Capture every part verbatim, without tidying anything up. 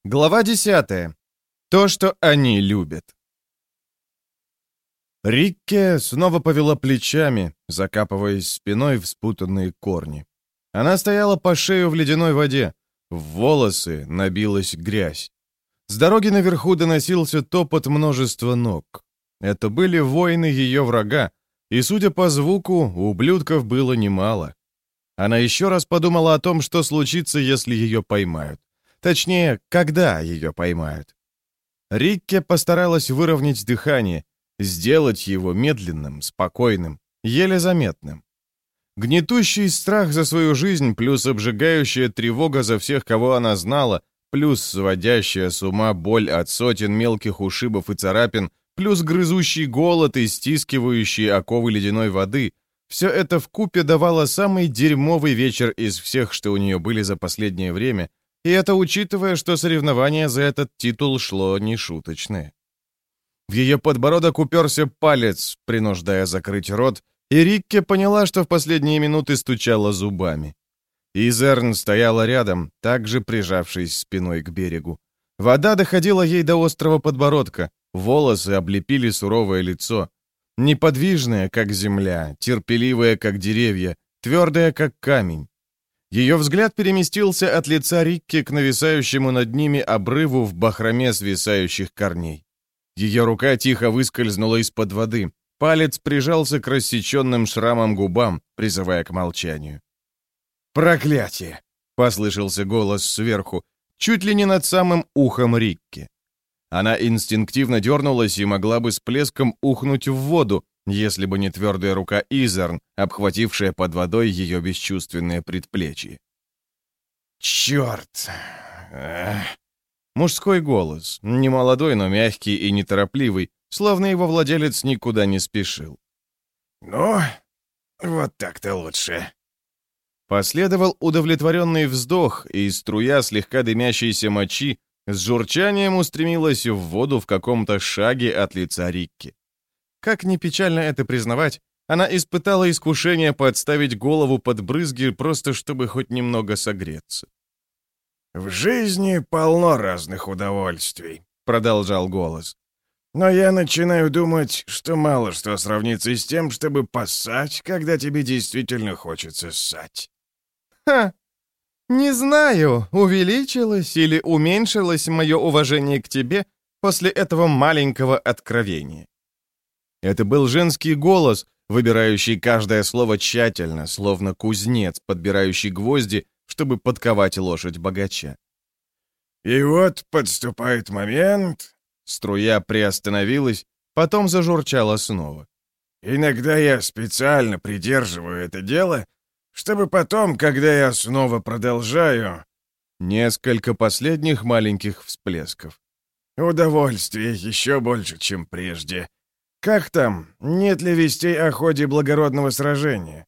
Глава десятая. То, что они любят. Рикке снова повела плечами, закапываясь спиной в спутанные корни. Она стояла по шею в ледяной воде. В волосы набилась грязь. С дороги наверху доносился топот множества ног. Это были воины ее врага, и, судя по звуку, ублюдков было немало. Она еще раз подумала о том, что случится, если ее поймают. Точнее, когда ее поймают. Рикке постаралась выровнять дыхание, сделать его медленным, спокойным, еле заметным. Гнетущий страх за свою жизнь, плюс обжигающая тревога за всех, кого она знала, плюс сводящая с ума боль от сотен мелких ушибов и царапин, плюс грызущий голод и стискивающие оковы ледяной воды — все это вкупе давало самый дерьмовый вечер из всех, что у нее были за последнее время, и это учитывая, что соревнование за этот титул шло нешуточное. В ее подбородок уперся палец, принуждая закрыть рот, и Рикке поняла, что в последние минуты стучала зубами. Изерн стояла рядом, также прижавшись спиной к берегу. Вода доходила ей до острого подбородка, волосы облепили суровое лицо. Неподвижная, как земля, терпеливая, как деревья, твердая, как камень. Ее взгляд переместился от лица Рикки к нависающему над ними обрыву в бахроме свисающих корней. Ее рука тихо выскользнула из-под воды, палец прижался к рассеченным шрамам губам, призывая к молчанию. «Проклятие!» — послышался голос сверху, чуть ли не над самым ухом Рикки. Она инстинктивно дернулась и могла бы с плеском ухнуть в воду, если бы не твердая рука Изерн, обхватившая под водой ее бесчувственное предплечье. «Черт!» Эх. Мужской голос, немолодой, но мягкий и неторопливый, словно его владелец никуда не спешил. «Ну, вот так-то лучше». Последовал удовлетворенный вздох, и струя слегка дымящейся мочи с журчанием устремилась в воду в каком-то шаге от лица Рикки. Как ни печально это признавать, она испытала искушение подставить голову под брызги, просто чтобы хоть немного согреться. «В жизни полно разных удовольствий», — продолжал голос. «Но я начинаю думать, что мало что сравнится с тем, чтобы поссать, когда тебе действительно хочется ссать». «Ха! Не знаю, увеличилось или уменьшилось мое уважение к тебе после этого маленького откровения». Это был женский голос, выбирающий каждое слово тщательно, словно кузнец, подбирающий гвозди, чтобы подковать лошадь богача. «И вот подступает момент...» Струя приостановилась, потом зажурчала снова. «Иногда я специально придерживаю это дело, чтобы потом, когда я снова продолжаю...» Несколько последних маленьких всплесков. «Удовольствие еще больше, чем прежде. Как там? Нет ли вестей о ходе благородного сражения?»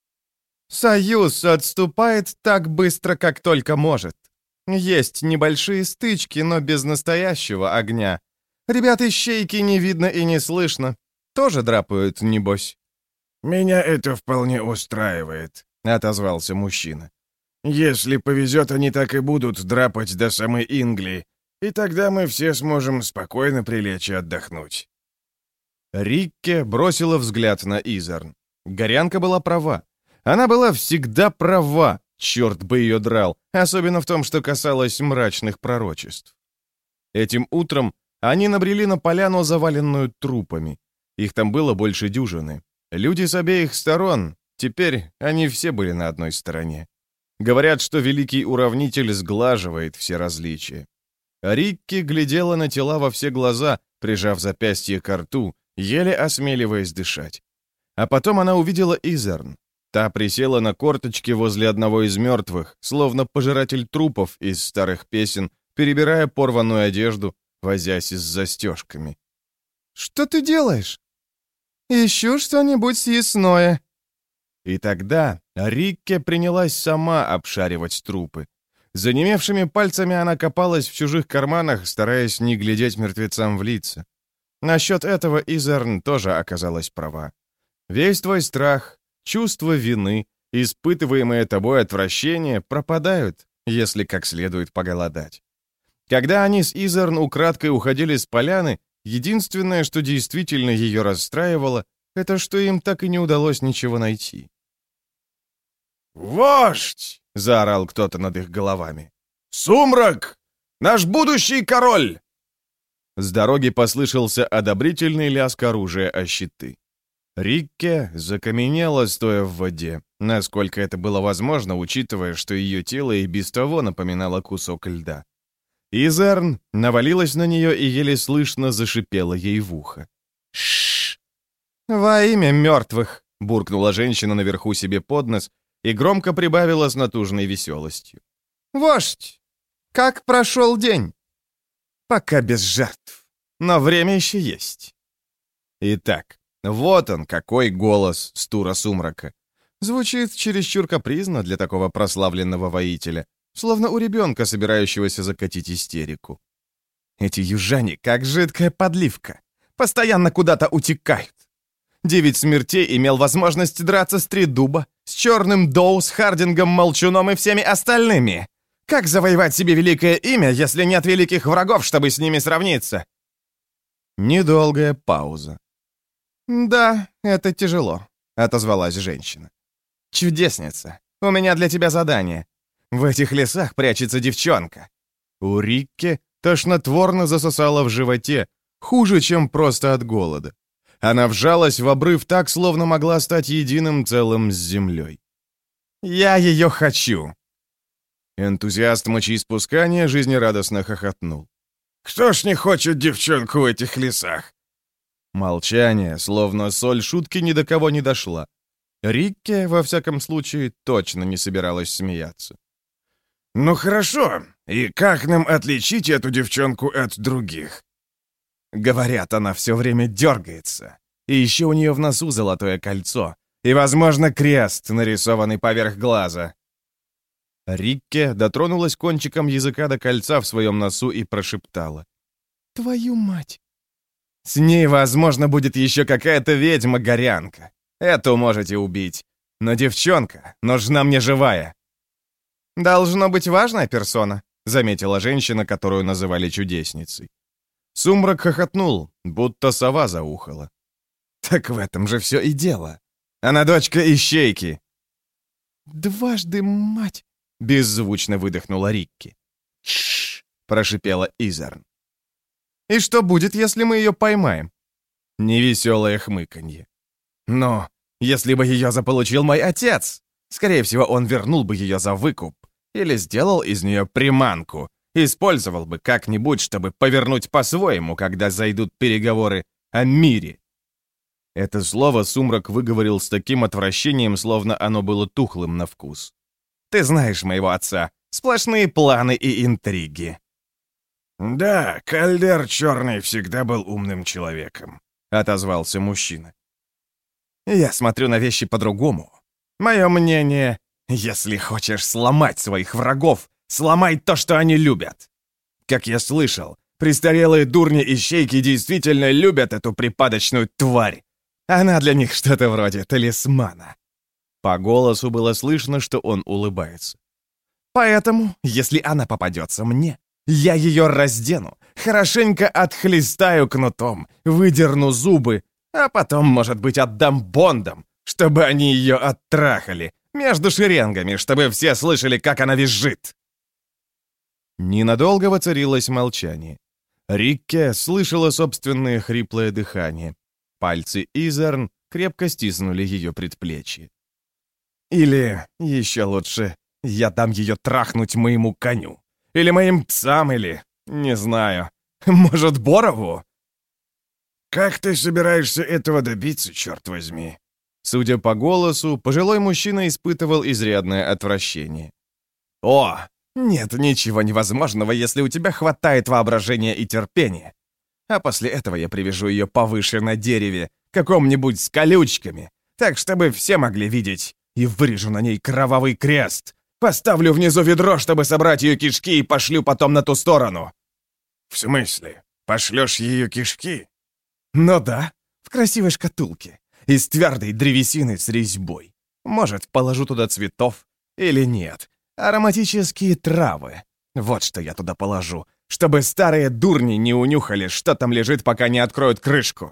«Союз отступает так быстро, как только может. Есть небольшие стычки, но без настоящего огня. Ребят-ищейки не видно и не слышно. Тоже драпают, небось». «Меня это вполне устраивает», — отозвался мужчина. «Если повезет, они так и будут драпать до самой Инглии, и тогда мы все сможем спокойно прилечь и отдохнуть». Рикке бросила взгляд на Изерн. Горянка была права. Она была всегда права, черт бы ее драл, особенно в том, что касалось мрачных пророчеств. Этим утром они набрели на поляну, заваленную трупами. Их там было больше дюжины. Люди с обеих сторон, теперь они все были на одной стороне. Говорят, что великий уравнитель сглаживает все различия. Рикки глядела на тела во все глаза, прижав запястье к рту, еле осмеливаясь дышать. А потом она увидела Изерн. Та присела на корточки возле одного из мертвых, словно пожиратель трупов из старых песен, перебирая порванную одежду, возясь с застежками. «Что ты делаешь?» «Ищу что-нибудь съестное». И тогда Рикке принялась сама обшаривать трупы. Занемевшими пальцами она копалась в чужих карманах, стараясь не глядеть мертвецам в лица. Насчет этого Изерн тоже оказалась права. Весь твой страх, чувство вины, испытываемое тобой отвращение пропадают, если как следует поголодать. Когда они с Изерн украдкой уходили с поляны, единственное, что действительно ее расстраивало, это что им так и не удалось ничего найти. «Вождь!» — заорал кто-то над их головами. «Сумрак! Наш будущий король!» С дороги послышался одобрительный лязг оружия о щиты. Рикке закаменела, стоя в воде, насколько это было возможно, учитывая, что ее тело и без того напоминало кусок льда. Изерн навалилась на нее и еле слышно зашипела ей в ухо. «Шшш! Во имя мертвых!» — буркнула женщина наверху себе под нос и громко прибавила с натужной веселостью. «Вождь! Как прошел день?» «Пока без жертв, но время еще есть». Итак, вот он, какой голос Стура Сумрака. Звучит чересчур капризно для такого прославленного воителя, словно у ребенка, собирающегося закатить истерику. Эти южане, как жидкая подливка, постоянно куда-то утекают. Девять смертей имел возможность драться с Тридуба, с Черным Доу, с Хардингом Молчуном и всеми остальными. Как завоевать себе великое имя, если нет великих врагов, чтобы с ними сравниться? Недолгая пауза. «Да, это тяжело», — отозвалась женщина. «Чудесница, у меня для тебя задание. В этих лесах прячется девчонка». У Рикки тошнотворно засосала в животе, хуже, чем просто от голода. Она вжалась в обрыв так, словно могла стать единым целым с землей. «Я ее хочу!» Энтузиаст мочеиспускания жизнерадостно хохотнул. «Кто ж не хочет девчонку в этих лесах?» Молчание, словно соль шутки, ни до кого не дошла. Рикке, во всяком случае, точно не собиралась смеяться. «Ну хорошо, и как нам отличить эту девчонку от других?» Говорят, она все время дергается. И еще у нее в носу золотое кольцо. И, возможно, крест, нарисованный поверх глаза. Рикке дотронулась кончиком языка до кольца в своем носу и прошептала. «Твою мать!» «С ней, возможно, будет еще какая-то ведьма-горянка. Эту можете убить. Но девчонка нужна мне живая». «Должно быть важная персона», — заметила женщина, которую называли чудесницей. Сумрак хохотнул, будто сова заухала. «Так в этом же все и дело. Она дочка Ищейки». «Дважды мать!» — беззвучно выдохнула Рикки. «Шш!» — прошипела Изерн. «И что будет, если мы ее поймаем?» Невеселое хмыканье. «Но если бы ее заполучил мой отец, скорее всего, он вернул бы ее за выкуп или сделал из нее приманку, использовал бы как-нибудь, чтобы повернуть по-своему, когда зайдут переговоры о мире». Это слово Сумрак выговорил с таким отвращением, словно оно было тухлым на вкус. «Ты знаешь моего отца. Сплошные планы и интриги». «Да, Кальдер Черный всегда был умным человеком», — отозвался мужчина. «Я смотрю на вещи по-другому. Мое мнение, если хочешь сломать своих врагов, сломай то, что они любят. Как я слышал, престарелые дурни-ищейки действительно любят эту припадочную тварь. Она для них что-то вроде талисмана». По голосу было слышно, что он улыбается. «Поэтому, если она попадется мне, я ее раздену, хорошенько отхлестаю кнутом, выдерну зубы, а потом, может быть, отдам бондам, чтобы они ее оттрахали, между шеренгами, чтобы все слышали, как она визжит». Ненадолго воцарилось молчание. Рикке слышала собственное хриплое дыхание. Пальцы Изерн крепко стиснули ее предплечье. «Или, еще лучше, я дам ее трахнуть моему коню. Или моим псам, или... не знаю. Может, Борову?» «Как ты собираешься этого добиться, черт возьми?» Судя по голосу, пожилой мужчина испытывал изрядное отвращение. «О, нет ничего невозможного, если у тебя хватает воображения и терпения. А после этого я привяжу ее повыше на дереве, каком-нибудь с колючками, так, чтобы все могли видеть, и вырежу на ней кровавый крест. Поставлю внизу ведро, чтобы собрать ее кишки, и пошлю потом на ту сторону». «В смысле? Пошлешь ее кишки?» «Ну да, в красивой шкатулке, из твердой древесины с резьбой. Может, положу туда цветов или нет. Ароматические травы. Вот что я туда положу, чтобы старые дурни не унюхали, что там лежит, пока не откроют крышку».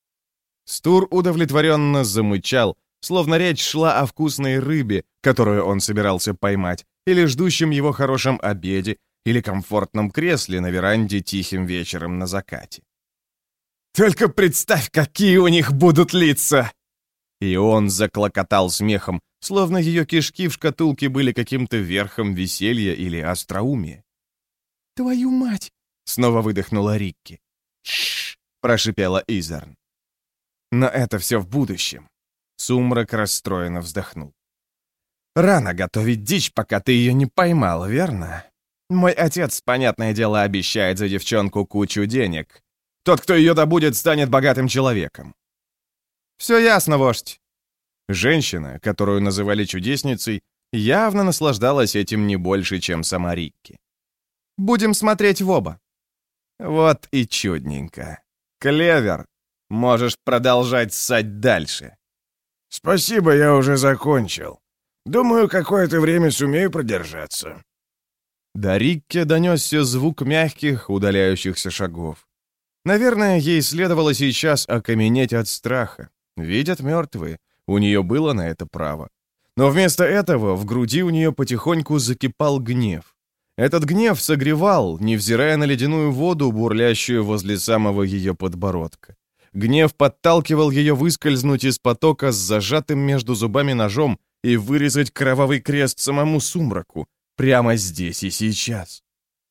Стур удовлетворенно замычал, словно речь шла о вкусной рыбе, которую он собирался поймать, или ждущем его хорошем обеде, или комфортном кресле на веранде тихим вечером на закате. «Только представь, какие у них будут лица!» И он заклокотал смехом, словно ее кишки в шкатулке были каким-то верхом веселья или остроумия. «Твою мать!» — снова выдохнула Рикки. «Шш!» — прошипела Изерн. «Но это все в будущем». Сумрак расстроенно вздохнул. «Рано готовить дичь, пока ты ее не поймал, верно? Мой отец, понятное дело, обещает за девчонку кучу денег. Тот, кто ее добудет, станет богатым человеком». «Все ясно, вождь». Женщина, которую называли чудесницей, явно наслаждалась этим не больше, чем сама Рикки. «Будем смотреть в оба». «Вот и чудненько. Клевер, можешь продолжать ссать дальше». «Спасибо, я уже закончил. Думаю, какое-то время сумею продержаться». До Рикки донесся звук мягких, удаляющихся шагов. Наверное, ей следовало сейчас окаменеть от страха. Видят мертвые, у нее было на это право. Но вместо этого в груди у нее потихоньку закипал гнев. Этот гнев согревал, невзирая на ледяную воду, бурлящую возле самого ее подбородка. Гнев подталкивал ее выскользнуть из потока с зажатым между зубами ножом и вырезать кровавый крест самому сумраку, прямо здесь и сейчас.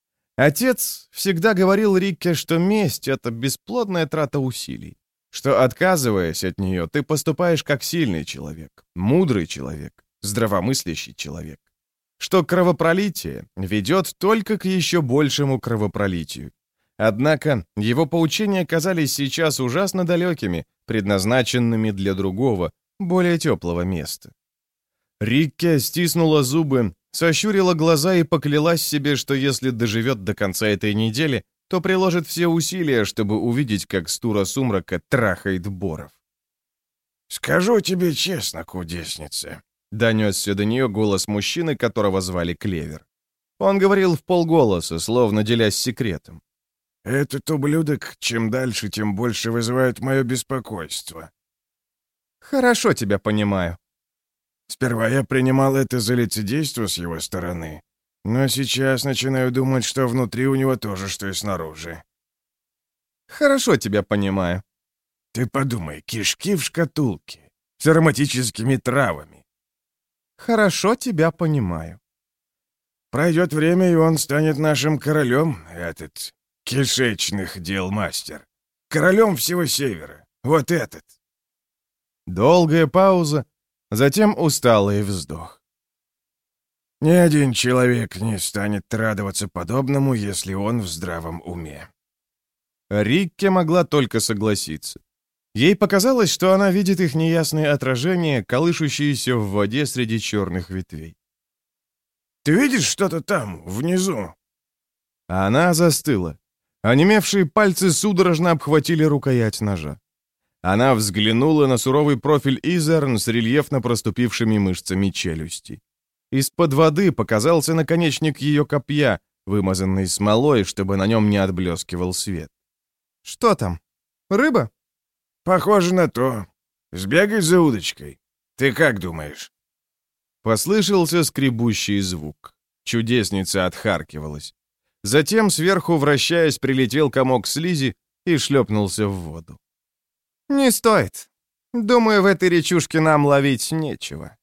Отец всегда говорил Рикке, что месть — это бесплодная трата усилий, что, отказываясь от нее, ты поступаешь как сильный человек, мудрый человек, здравомыслящий человек, что кровопролитие ведет только к еще большему кровопролитию. Однако его поучения казались сейчас ужасно далекими, предназначенными для другого, более теплого места. Рикке стиснула зубы, сощурила глаза и поклялась себе, что если доживет до конца этой недели, то приложит все усилия, чтобы увидеть, как Стура Сумрака трахает боров. «Скажу тебе честно, кудесница», — донесся до нее голос мужчины, которого звали Клевер. Он говорил вполголоса, словно делясь секретом. «Этот ублюдок, чем дальше, тем больше вызывает мое беспокойство». «Хорошо тебя понимаю». Сперва я принимал это за лицедейство с его стороны, но сейчас начинаю думать, что внутри у него тоже, что и снаружи. «Хорошо тебя понимаю». «Ты подумай, кишки в шкатулке, с ароматическими травами». «Хорошо тебя понимаю». «Пройдет время, и он станет нашим королем, этот кишечных дел мастер. Королем всего Севера. Вот этот». Долгая пауза, затем усталый вздох. «Ни один человек не станет радоваться подобному, если он в здравом уме». Рикке могла только согласиться. Ей показалось, что она видит их неясные отражения, колышущиеся в воде среди черных ветвей. «Ты видишь что-то там, внизу?» Она застыла. Онемевшие пальцы судорожно обхватили рукоять ножа. Она взглянула на суровый профиль Изерн с рельефно проступившими мышцами челюсти. Из-под воды показался наконечник ее копья, вымазанный смолой, чтобы на нем не отблескивал свет. «Что там? Рыба?» «Похоже на то. Сбегай за удочкой. Ты как думаешь?» Послышался скребущий звук. Чудесница отхаркивалась. Затем, сверху вращаясь, прилетел комок слизи и шлепнулся в воду. «Не стоит. Думаю, в этой речушке нам ловить нечего».